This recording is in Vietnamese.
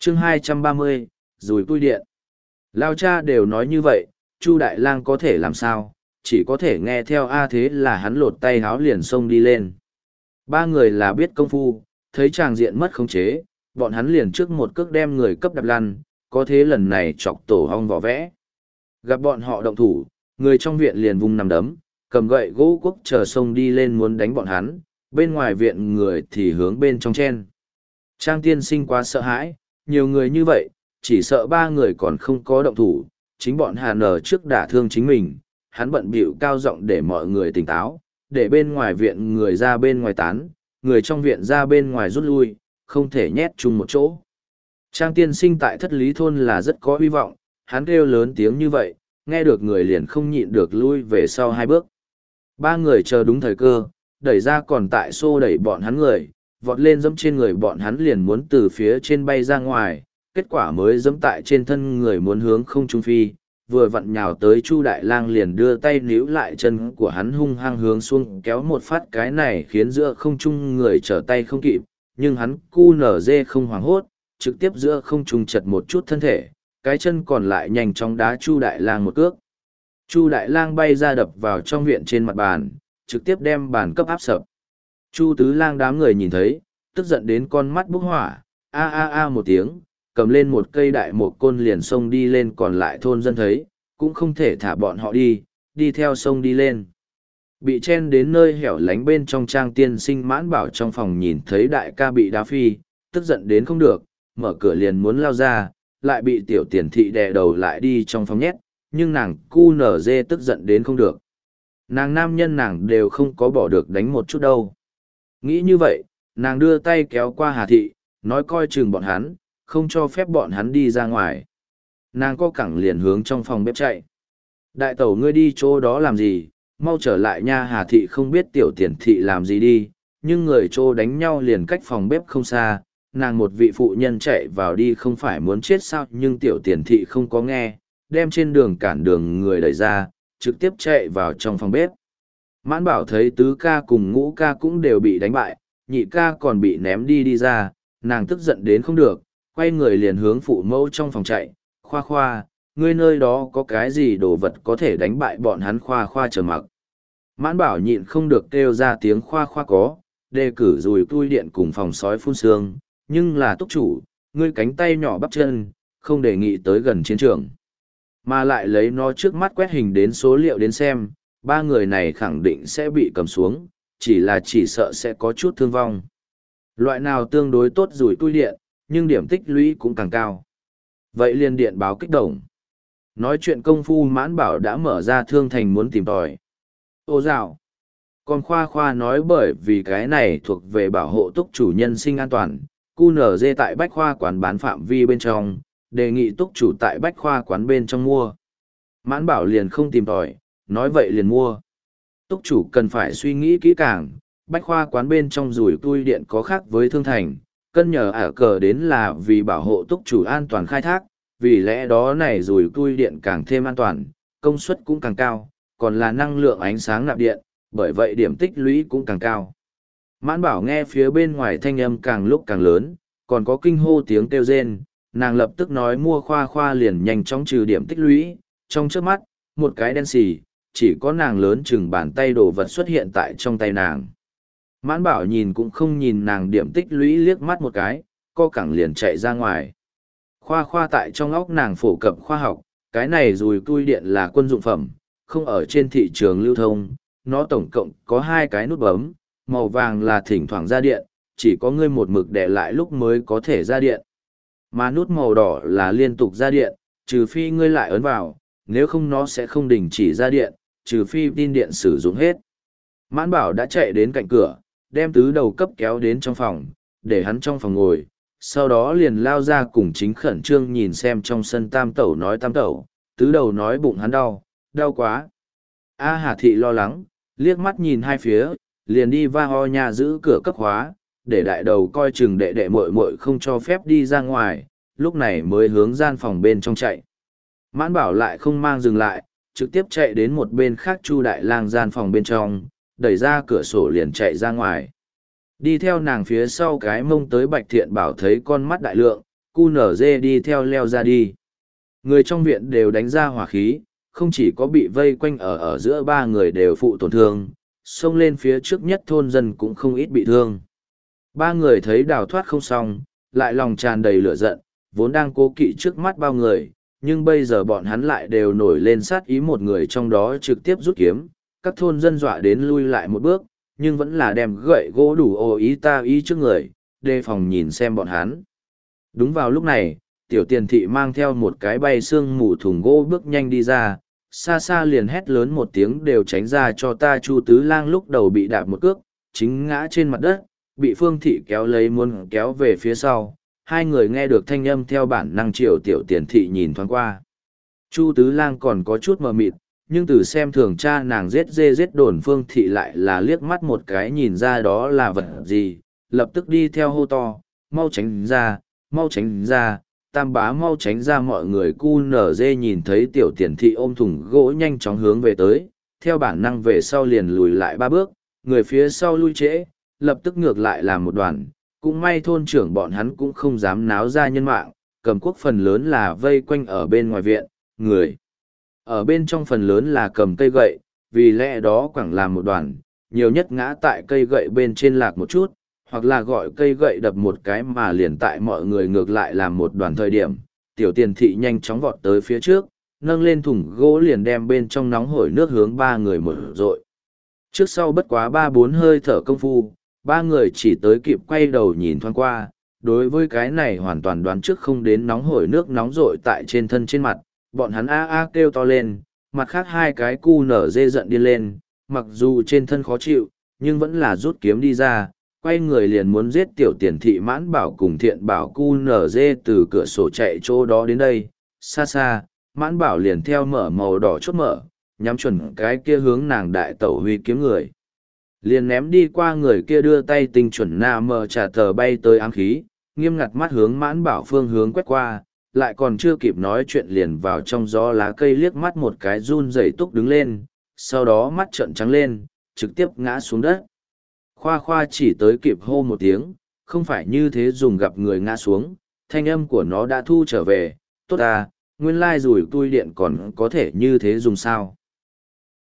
chương 230, rùi cui điện. Lao cha đều nói như vậy, Chu Đại Lang có thể làm sao, chỉ có thể nghe theo A, thế là hắn lột tay háo liền xông đi lên. Ba người là biết công phu, thấy tràng diện mất khống chế, bọn hắn liền trước một cước đem người cấp đạp lăn, có thế lần này chọc tổ hong vỏ vẽ. Gặp bọn họ động thủ, người trong viện liền vung nằm đấm, cầm gậy gỗ quốc chờ xông đi lên muốn đánh bọn hắn, bên ngoài viện người thì hướng bên trong chen. Trang tiên sinh quá sợ hãi, nhiều người như vậy, chỉ sợ ba người còn không có động thủ, chính bọn Hà Nở trước đả thương chính mình, hắn bận bịu cao giọng để mọi người tỉnh táo, để bên ngoài viện người ra bên ngoài tán, người trong viện ra bên ngoài rút lui, không thể nhét chung một chỗ. Trang tiên sinh tại thất lý thôn là rất có hy vọng, hắn kêu lớn tiếng như vậy, nghe được người liền không nhịn được lui về sau hai bước. Ba người chờ đúng thời cơ, đẩy ra còn tại xô đẩy bọn hắn người, vọt lên dẫm trên người bọn hắn liền muốn từ phía trên bay ra ngoài, kết quả mới dẫm tại trên thân người muốn hướng không trung phi, vừa vặn nhào tới Chu Đại Lang liền đưa tay níu lại chân của hắn hung hăng hướng xuống kéo một phát, cái này khiến giữa không trung người trở tay không kịp, nhưng hắn cu nở dê không hoảng hốt, trực tiếp giữa không trung chật một chút thân thể, cái chân còn lại nhanh chóng đá Chu Đại Lang một cước. Chu Đại Lang bay ra đập vào trong viện trên mặt bàn, trực tiếp đem bàn cấp áp sập. Chu Tứ Lang đám người nhìn thấy, tức giận đến con mắt bốc hỏa, a a a một tiếng, cầm lên một cây đại một côn liền xông đi lên, còn lại thôn dân thấy, cũng không thể thả bọn họ đi theo sông đi lên. Bị chen đến nơi hẻo lánh bên trong Trang tiên sinh Mãn Bảo trong phòng nhìn thấy đại ca bị đá phi, tức giận đến không được, mở cửa liền muốn lao ra, lại bị tiểu tiền thị đè đầu lại đi trong phòng nhét, nhưng nàng cu nở dê tức giận đến không được. Nàng nam nhân nàng đều không có bỏ được đánh một chút đâu. Nghĩ như vậy, nàng đưa tay kéo qua Hà Thị, nói coi chừng bọn hắn, không cho phép bọn hắn đi ra ngoài. Nàng co cẳng liền hướng trong phòng bếp chạy. Đại tẩu ngươi đi chỗ đó làm gì, mau trở lại nha. Hà Thị không biết tiểu tiền thị làm gì đi, nhưng người chỗ đánh nhau liền cách phòng bếp không xa, nàng một vị phụ nhân chạy vào đi không phải muốn chết sao, nhưng tiểu tiền thị không có nghe, đem trên đường cản đường người đẩy ra, trực tiếp chạy vào trong phòng bếp. Mãn Bảo thấy tứ ca cùng ngũ ca cũng đều bị đánh bại, nhị ca còn bị ném đi ra, nàng tức giận đến không được, quay người liền hướng phụ mẫu trong phòng chạy, khoa khoa, ngươi nơi đó có cái gì đồ vật có thể đánh bại bọn hắn, khoa khoa chờ mặc. Mãn Bảo nhịn không được kêu ra tiếng khoa khoa có, đề cử rùi cui điện cùng phòng sói phun xương, nhưng là túc chủ, ngươi cánh tay nhỏ bắp chân, không đề nghị tới gần chiến trường. Mà lại lấy nó trước mắt quét hình đến số liệu đến xem, ba người này khẳng định sẽ bị cầm xuống, chỉ sợ sẽ có chút thương vong. Loại nào tương đối tốt rủi cui điện, nhưng điểm tích lũy cũng càng cao. Vậy liền điện báo kích động. Nói chuyện công phu Mãn Bảo đã mở ra thương thành muốn tìm tòi. Ô dạo. Còn khoa khoa nói bởi vì cái này thuộc về bảo hộ túc chủ nhân sinh an toàn, QNZ tại bách khoa quán bán phạm vi bên trong, đề nghị túc chủ tại bách khoa quán bên trong mua. Mãn Bảo liền không tìm tòi, nói vậy liền mua. Túc chủ cần phải suy nghĩ kỹ càng, bách khoa quán bên trong rủi cui điện có khác với thương thành, cân nhờ ả cờ đến là vì bảo hộ túc chủ an toàn khai thác, vì lẽ đó này rủi cui điện càng thêm an toàn, công suất cũng càng cao, còn là năng lượng ánh sáng nạp điện, bởi vậy điểm tích lũy cũng càng cao. Mãn Bảo nghe phía bên ngoài thanh âm càng lúc càng lớn, còn có kinh hô tiếng kêu rên, nàng lập tức nói mua khoa khoa liền nhanh chóng trừ điểm tích lũy, trong trước mắt, một cái đen xì, chỉ có nàng lớn chừng bàn tay đồ vật xuất hiện tại trong tay nàng. Mãn Bảo nhìn cũng không nhìn nàng điểm tích lũy liếc mắt một cái, co cẳng liền chạy ra ngoài. Khoa khoa tại trong óc nàng phổ cập khoa học, cái này dùi cui điện là quân dụng phẩm, không ở trên thị trường lưu thông, nó tổng cộng có 2 cái nút bấm, màu vàng là thỉnh thoảng ra điện, chỉ có ngươi một mực để lại lúc mới có thể ra điện. Mà nút màu đỏ là liên tục ra điện, trừ phi ngươi lại ấn vào, nếu không nó sẽ không đình chỉ ra điện, trừ phi pin điện sử dụng hết. Mãn Bảo đã chạy đến cạnh cửa, đem tứ đầu cấp kéo đến trong phòng, để hắn trong phòng ngồi, sau đó liền lao ra cùng chính khẩn trương nhìn xem trong sân tam tẩu nói tam tẩu, tứ đầu nói bụng hắn đau, đau quá. A Hà Thị lo lắng, liếc mắt nhìn hai phía, liền đi va ho nhà giữ cửa cấp khóa, để đại đầu coi chừng đệ đệ muội muội không cho phép đi ra ngoài, lúc này mới hướng gian phòng bên trong chạy. Mãn Bảo lại không mang dừng lại, trực tiếp chạy đến một bên khác Chu Đại Lang gian phòng bên trong, đẩy ra cửa sổ liền chạy ra ngoài. Đi theo nàng phía sau cái mông tới Bạch Thiện Bảo thấy con mắt đại lượng, QNZ đi theo leo ra đi. Người trong viện đều đánh ra hỏa khí, không chỉ có bị vây quanh ở giữa ba người đều phụ tổn thương, xông lên phía trước nhất thôn dân cũng không ít bị thương. Ba người thấy đào thoát không xong, lại lòng tràn đầy lửa giận, vốn đang cố kỵ trước mắt bao người, nhưng bây giờ bọn hắn lại đều nổi lên sát ý, một người trong đó trực tiếp rút kiếm, các thôn dân dọa đến lui lại một bước, nhưng vẫn là đem gậy gỗ đủ ô ý ta ý trước người, đề phòng nhìn xem bọn hắn. Đúng vào lúc này, tiểu tiền thị mang theo một cái bay xương mù thùng gỗ bước nhanh đi ra, xa xa liền hét lớn một tiếng đều tránh ra cho ta. Chu Tứ Lang lúc đầu bị đạp một cước, chính ngã trên mặt đất, bị Phương Thị kéo lấy muốn kéo về phía sau. Hai người nghe được thanh âm theo bản năng chiều tiểu tiền thị nhìn thoáng qua. Chu Tứ Lang còn có chút mờ mịt, nhưng từ xem thường cha nàng giết dê giết đồn Phương Thị lại là liếc mắt một cái nhìn ra đó là vật gì, lập tức đi theo hô to, mau tránh ra, mau tránh ra, Tam Bá mau tránh ra. Mọi người QNZ nhìn thấy tiểu tiền thị ôm thùng gỗ nhanh chóng hướng về tới, theo bản năng về sau liền lùi lại ba bước, người phía sau lui trễ, lập tức ngược lại làm một đoàn. Cũng may thôn trưởng bọn hắn cũng không dám náo ra nhân mạng, cầm quốc phần lớn là vây quanh ở bên ngoài viện, người ở bên trong phần lớn là cầm cây gậy, vì lẽ đó quẳng làm một đoàn, nhiều nhất ngã tại cây gậy bên trên lạc một chút, hoặc là gọi cây gậy đập một cái mà liền tại mọi người ngược lại làm một đoàn thời điểm. Tiểu tiền thị nhanh chóng vọt tới phía trước, nâng lên thùng gỗ liền đem bên trong nóng hổi nước hướng ba người một rội. Trước sau bất quá 3-4 hơi thở công phu, ba người chỉ tới kịp quay đầu nhìn thoáng qua, đối với cái này hoàn toàn đoán trước không đến nóng hổi nước nóng rội tại trên thân trên mặt, bọn hắn a kêu to lên, mặt khác hai cái cu nở dê giận điên lên, mặc dù trên thân khó chịu, nhưng vẫn là rút kiếm đi ra, quay người liền muốn giết tiểu tiền thị. Mãn Bảo cùng Thiện Bảo QNZ từ cửa sổ chạy chỗ đó đến đây, xa xa, Mãn Bảo liền theo mở màu đỏ chốt mở, nhắm chuẩn cái kia hướng nàng đại tẩu huy kiếm người. Liền ném đi qua người kia đưa tay tinh chuẩn mờ trả tờ bay tới ám khí, nghiêm ngặt mắt hướng Mãn Bảo phương hướng quét qua, lại còn chưa kịp nói chuyện liền vào trong gió lá cây liếc mắt một cái run rẩy túc đứng lên, sau đó mắt trợn trắng lên, trực tiếp ngã xuống đất. Khoa Khoa chỉ tới kịp hô một tiếng, không phải như thế dùng gặp người ngã xuống, thanh âm của nó đã thu trở về, tốt à, nguyên lai rủi tui điện còn có thể như thế dùng sao.